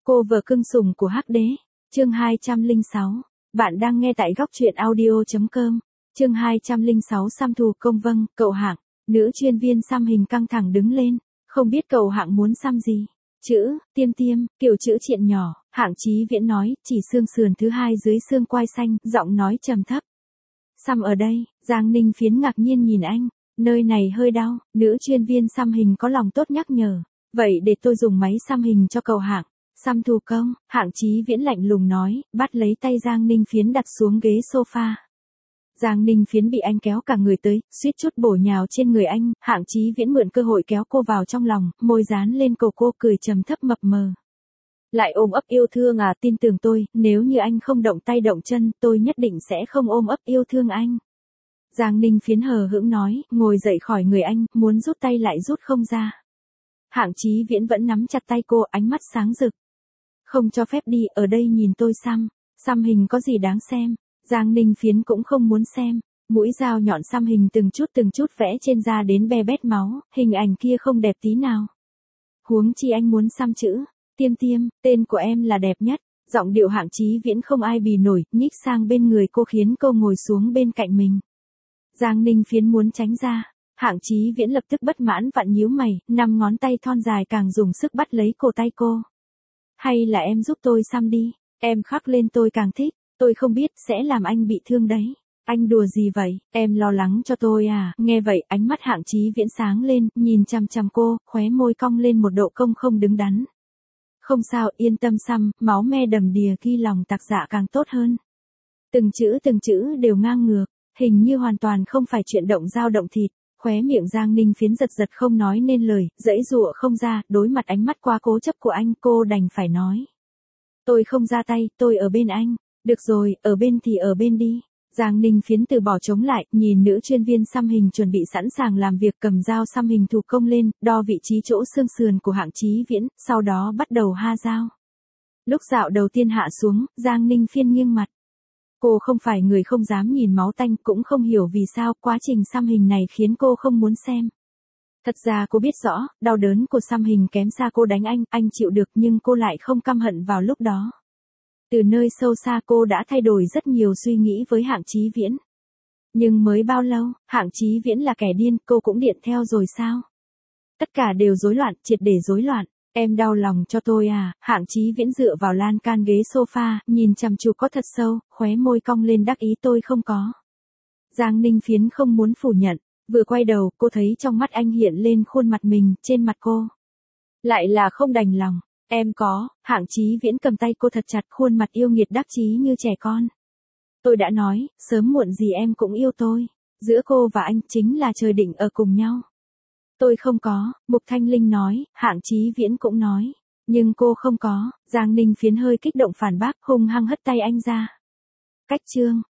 Cô vợ cưng sủng của Hắc Đế. Chương 206. Bạn đang nghe tại góc truyện audio.com. Chương 206 xăm thù công. Vâng, cậu Hạng. Nữ chuyên viên xăm hình căng thẳng đứng lên. Không biết cậu Hạng muốn xăm gì? Chữ, tiêm tiêm, kiểu chữ triện nhỏ. Hạng Chí Viễn nói, chỉ xương sườn thứ hai dưới xương quai xanh, giọng nói trầm thấp. Xăm ở đây. Giang Ninh Phiến ngạc nhiên nhìn anh. Nơi này hơi đau. Nữ chuyên viên xăm hình có lòng tốt nhắc nhở. Vậy để tôi dùng máy xăm hình cho cậu Hạng. Xăm thù công. Hạng Chí Viễn lạnh lùng nói, bắt lấy tay Giang Ninh Phiến đặt xuống ghế sofa. Giang Ninh Phiến bị anh kéo cả người tới, suýt chút bổ nhào trên người anh. Hạng Chí Viễn mượn cơ hội kéo cô vào trong lòng, môi dán lên cổ cô, cười trầm thấp mập mờ. Lại ôm ấp yêu thương à? Tin tưởng tôi, nếu như anh không động tay động chân, tôi nhất định sẽ không ôm ấp yêu thương anh. Giang Ninh Phiến hờ hững nói, ngồi dậy khỏi người anh, muốn rút tay lại rút không ra. Hạng Chí Viễn vẫn nắm chặt tay cô, ánh mắt sáng rực. Không cho phép đi, ở đây nhìn tôi xăm. Xăm hình có gì đáng xem? Giang Ninh Phiến cũng không muốn xem. Mũi dao nhọn xăm hình từng chút vẽ trên da đến be bét máu, hình ảnh kia không đẹp tí nào. Huống chi anh muốn xăm chữ, tiêm tiêm, tên của em là đẹp nhất. Giọng điệu Hạng Chí Viễn không ai bì nổi, nhích sang bên người cô khiến cô ngồi xuống bên cạnh mình. Giang Ninh Phiến muốn tránh ra. Hạng Chí Viễn lập tức bất mãn vặn nhíu mày, 5 ngón tay thon dài càng dùng sức bắt lấy cổ tay cô. Hay là em giúp tôi xăm đi, em khắc lên tôi càng thích, tôi không biết sẽ làm anh bị thương đấy. Anh đùa gì vậy, em lo lắng cho tôi à? Nghe vậy ánh mắt Hạng Chí Viễn sáng lên, nhìn chằm chằm cô, khóe môi cong lên một độ cong không đứng đắn. Không sao, yên tâm xăm, máu me đầm đìa ghi lòng tạc dạ càng tốt hơn. Từng chữ đều ngang ngược, hình như hoàn toàn không phải chuyện động dao động thịt. Khóe miệng Giang Ninh Phiến giật không nói nên lời, giãy giụa không ra, đối mặt ánh mắt quá cố chấp của anh, cô đành phải nói. Tôi không ra tay, tôi ở bên anh. Được rồi, ở bên thì ở bên đi. Giang Ninh Phiến từ bỏ chống lại, nhìn nữ chuyên viên xăm hình chuẩn bị sẵn sàng làm việc, cầm dao xăm hình thủ công lên, đo vị trí chỗ xương sườn của Hạng Chí Viễn, sau đó bắt đầu ha dao. Lúc dạo đầu tiên hạ xuống, Giang Ninh Phiên nghiêng mặt. Cô không phải người không dám nhìn máu tanh, cũng không hiểu vì sao quá trình xăm hình này khiến cô không muốn xem. Thật ra cô biết rõ, đau đớn của xăm hình kém xa cô đánh anh chịu được, nhưng cô lại không căm hận vào lúc đó. Từ nơi sâu xa cô đã thay đổi rất nhiều suy nghĩ với Hạng Chí Viễn. Nhưng mới bao lâu, Hạng Chí Viễn là kẻ điên, cô cũng điện theo rồi sao? Tất cả đều rối loạn, triệt để rối loạn. Em đau lòng cho tôi à? Hạng Chí Viễn dựa vào lan can ghế sofa, nhìn chăm chú có thật sâu, khóe môi cong lên đắc ý, tôi không có. Giang Ninh Phiến không muốn phủ nhận, vừa quay đầu, cô thấy trong mắt anh hiện lên khuôn mặt mình, trên mặt cô lại là không đành lòng. Em có. Hạng Chí Viễn cầm tay cô thật chặt, khuôn mặt yêu nghiệt đắc chí như trẻ con. Tôi đã nói, sớm muộn gì em cũng yêu tôi. Giữa cô và anh chính là trời định ở cùng nhau. Tôi không có, Mục Thanh Linh nói, Hạng Chí Viễn cũng nói. Nhưng cô không có. Giang Ninh Phiến hơi kích động phản bác, hung hăng hất tay anh ra. Cách chương.